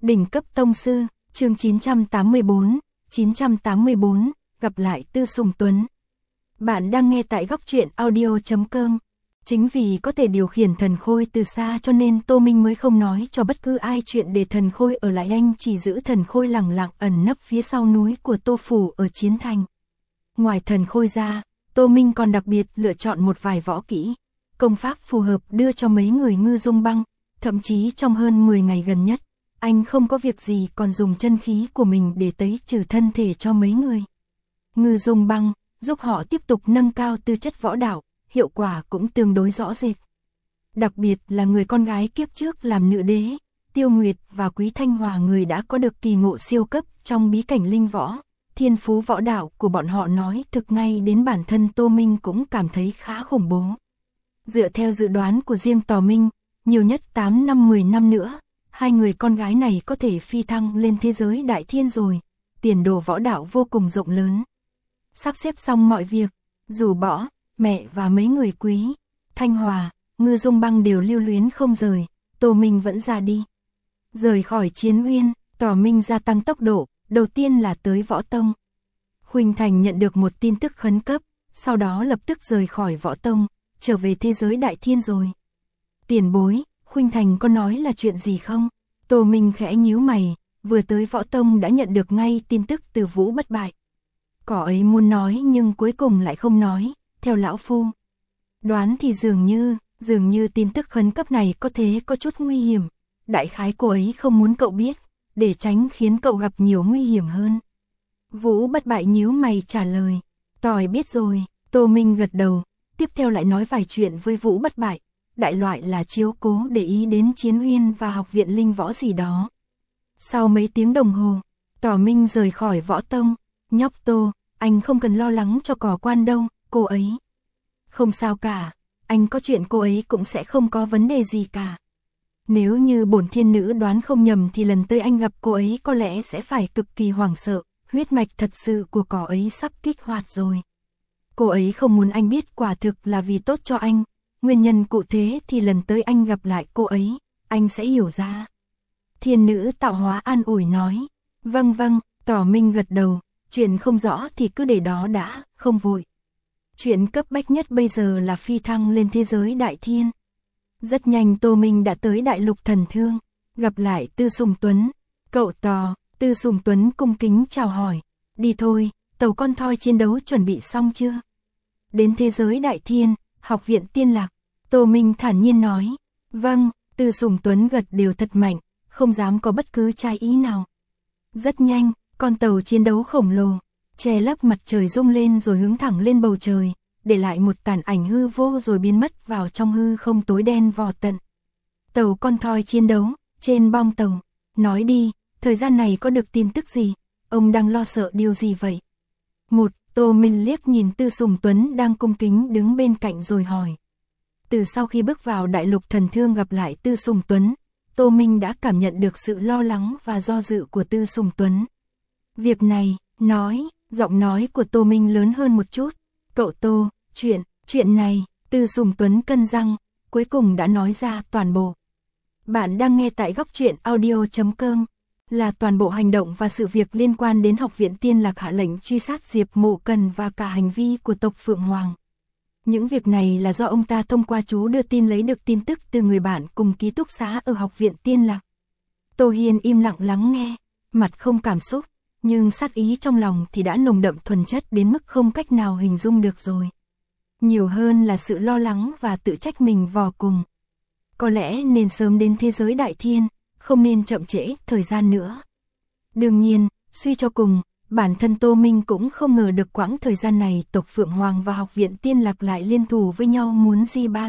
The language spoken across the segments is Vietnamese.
Đỉnh cấp tông sư, chương 984, gặp lại Tư Sùng Tuấn. Bạn đang nghe tại góc truyện audio.com. Chính vì có thể điều khiển thần khôi từ xa cho nên Tô Minh mới không nói cho bất cứ ai chuyện để thần khôi ở lại, anh chỉ giữ thần khôi lẳng lặng ẩn nấp phía sau núi của Tô Phủ ở Chiến Thành. Ngoài thần khôi ra, Tô Minh còn đặc biệt lựa chọn một vài võ kỹ, công pháp phù hợp đưa cho mấy người Ngư Dung Băng, thậm chí trong hơn 10 ngày gần nhất, anh không có việc gì còn dùng chân khí của mình để tẩy trừ thân thể cho mấy người. Ngư Dung Băng giúp họ tiếp tục nâng cao tư chất võ đạo, hiệu quả cũng tương đối rõ rệt. Đặc biệt là người con gái kiếp trước làm nữ đế, Tiêu Nguyệt và Quý Thanh Hòa, người đã có được kỳ ngộ siêu cấp trong bí cảnh linh võ. Thiên phú võ đạo của bọn họ nói thực ngay đến bản thân Tô Minh cũng cảm thấy khá khủng bố. Dựa theo dự đoán của riêng Tò Minh, nhiều nhất 8 năm 10 năm nữa, hai người con gái này có thể phi thăng lên thế giới đại thiên rồi, tiền đồ võ đạo vô cùng rộng lớn. Sắp xếp xong mọi việc, dù Bỏ, mẹ và mấy người Quý, Thanh Hòa, Ngư Dung Băng đều lưu luyến không rời, Tô Minh vẫn ra đi. Rời khỏi Chiến Uyên, Tò Minh gia tăng tốc độ, đầu tiên là tới Võ Tông. Khuynh Thành nhận được một tin tức khẩn cấp, sau đó lập tức rời khỏi Võ Tông, trở về thế giới đại thiên rồi. Tiền bối, Khuynh Thành có nói là chuyện gì không? Tô Minh khẽ nhíu mày, vừa tới Võ Tông đã nhận được ngay tin tức từ Vũ Bất Bại. Cỏ ấy muốn nói nhưng cuối cùng lại không nói, theo lão phu. Đoán thì dường như tin tức khẩn cấp này có chút nguy hiểm. Đại khái cô ấy không muốn cậu biết, để tránh khiến cậu gặp nhiều nguy hiểm hơn. Vũ Bất Bại nhíu mày trả lời, tỏi biết rồi. Tô Minh gật đầu, tiếp theo lại nói vài chuyện với Vũ Bất Bại, đại loại là chiếu cố để ý đến Chiến Uyên và học viện linh võ gì đó. Sau mấy tiếng đồng hồ, Tỏ Minh rời khỏi Võ Tông. Nhóc Tô, anh không cần lo lắng cho Cỏ Quan đâu, cô ấy. Không sao cả, anh có chuyện cô ấy cũng sẽ không có vấn đề gì cả. Nếu như bổn thiên nữ đoán không nhầm thì lần tới anh gặp cô ấy có lẽ sẽ phải cực kỳ hoảng sợ, huyết mạch thật sự của Cỏ ấy sắp kích hoạt rồi. Cô ấy không muốn anh biết quả thực là vì tốt cho anh, nguyên nhân cụ thể thì lần tới anh gặp lại cô ấy, anh sẽ hiểu ra. Thiên nữ tạo hóa an ủi nói, vâng, Tỏ Minh gật đầu, chuyện không rõ thì cứ để đó đã, không vội. Chuyện cấp bách nhất bây giờ là phi thăng lên thế giới đại thiên. Rất nhanh Tô Minh đã tới Đại Lục Thần Thương, gặp lại Tư Sùng Tuấn. Cậu Tò, Tư Sùng Tuấn cung kính chào hỏi, đi thôi, tàu con thoi chiến đấu chuẩn bị xong chưa? Đến thế giới đại thiên, học viện Tiên Lạc, Tô Minh thản nhiên nói, vâng. Tư Sùng Tuấn gật đều thật mạnh, không dám có bất cứ trái ý nào. Rất nhanh, con tàu chiến đấu khổng lồ, che lấp mặt trời rung lên rồi hướng thẳng lên bầu trời, để lại một tàn ảnh hư vô rồi biến mất vào trong hư không tối đen vò tận. Tàu con thoi chiến đấu, trên bong tàu, nói đi, thời gian này có được tin tức gì, ông đang lo sợ điều gì vậy? Tô Minh liếc nhìn Tư Sùng Tuấn đang cung kính đứng bên cạnh rồi hỏi. Từ sau khi bước vào Đại Lục Thần Thương gặp lại Tư Sùng Tuấn, Tô Minh đã cảm nhận được sự lo lắng và do dự của Tư Sùng Tuấn. Việc này, giọng nói của Tô Minh lớn hơn một chút. Cậu Tô, chuyện này, Tư Sùng Tuấn cân răng, cuối cùng đã nói ra toàn bộ. Bạn đang nghe tại góc truyện audio.com, là toàn bộ hành động và sự việc liên quan đến học viện Tiên Lạc hạ lệnh truy sát Diệp Mộ Cần và cả hành vi của tộc Phượng Hoàng. Những việc này là do ông ta thông qua chú đưa tin lấy được tin tức từ người bạn cùng ký túc xá ở học viện Tiên Lạc. Tô Hiên im lặng lắng nghe, mặt không cảm xúc, nhưng sát ý trong lòng thì đã nồng đậm thuần chất đến mức không cách nào hình dung được rồi. Nhiều hơn là sự lo lắng và tự trách mình vò cùng. Có lẽ nên sớm đến thế giới đại thiên, không nên chậm trễ thời gian nữa. Đương nhiên, suy cho cùng, bản thân Tô Minh cũng không ngờ được quãng thời gian này tộc Phượng Hoàng và học viện Tiên Lạc lại liên thủ với nhau muốn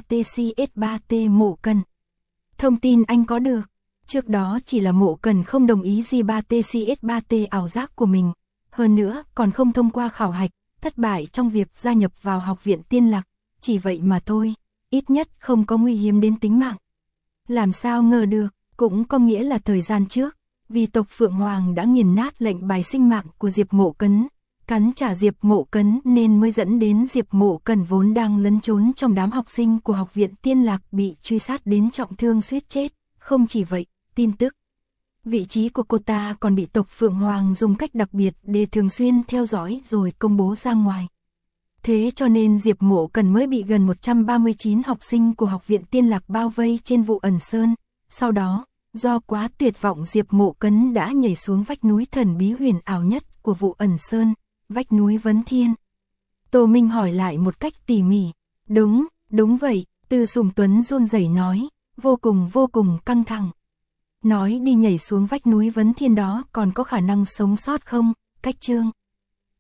J3TCS3T Mộ Cần. Thông tin anh có được, trước đó chỉ là Mộ Cần không đồng ý J3TCS3T ảo giác của mình, hơn nữa còn không thông qua khảo hạch, thất bại trong việc gia nhập vào học viện Tiên Lạc, chỉ vậy mà thôi, ít nhất không có nguy hiểm đến tính mạng. Làm sao ngờ được, cũng có nghĩa là thời gian trước, vì tộc Phượng Hoàng đã nghiền nát lệnh bài sinh mạng của Diệp Mộ Cấn, cắn trả Diệp Mộ Cấn nên mới dẫn đến Diệp Mộ Cần vốn đang lẫn trốn trong đám học sinh của học viện Tiên Lạc bị truy sát đến trọng thương suýt chết. Không chỉ vậy, tin tức Vị trí của cô ta còn bị tộc Phượng Hoàng dùng cách đặc biệt để thường xuyên theo dõi rồi công bố ra ngoài. Thế cho nên Diệp Mộ Cần mới bị gần 139 học sinh của Học viện Tiên Lạc bao vây trên Vụ Ẩn Sơn. Sau đó, do quá tuyệt vọng Diệp Mộ Cấn đã nhảy xuống vách núi thần bí huyền ảo nhất của Vụ Ẩn Sơn, vách núi Vấn Thiên. Tô Minh hỏi lại một cách tỉ mỉ. Đúng vậy, Tư Sùng Tuấn run rẩy nói, vô cùng căng thẳng. Nói đi nhảy xuống vách núi Vấn Thiên đó còn có khả năng sống sót không, Cách Trương?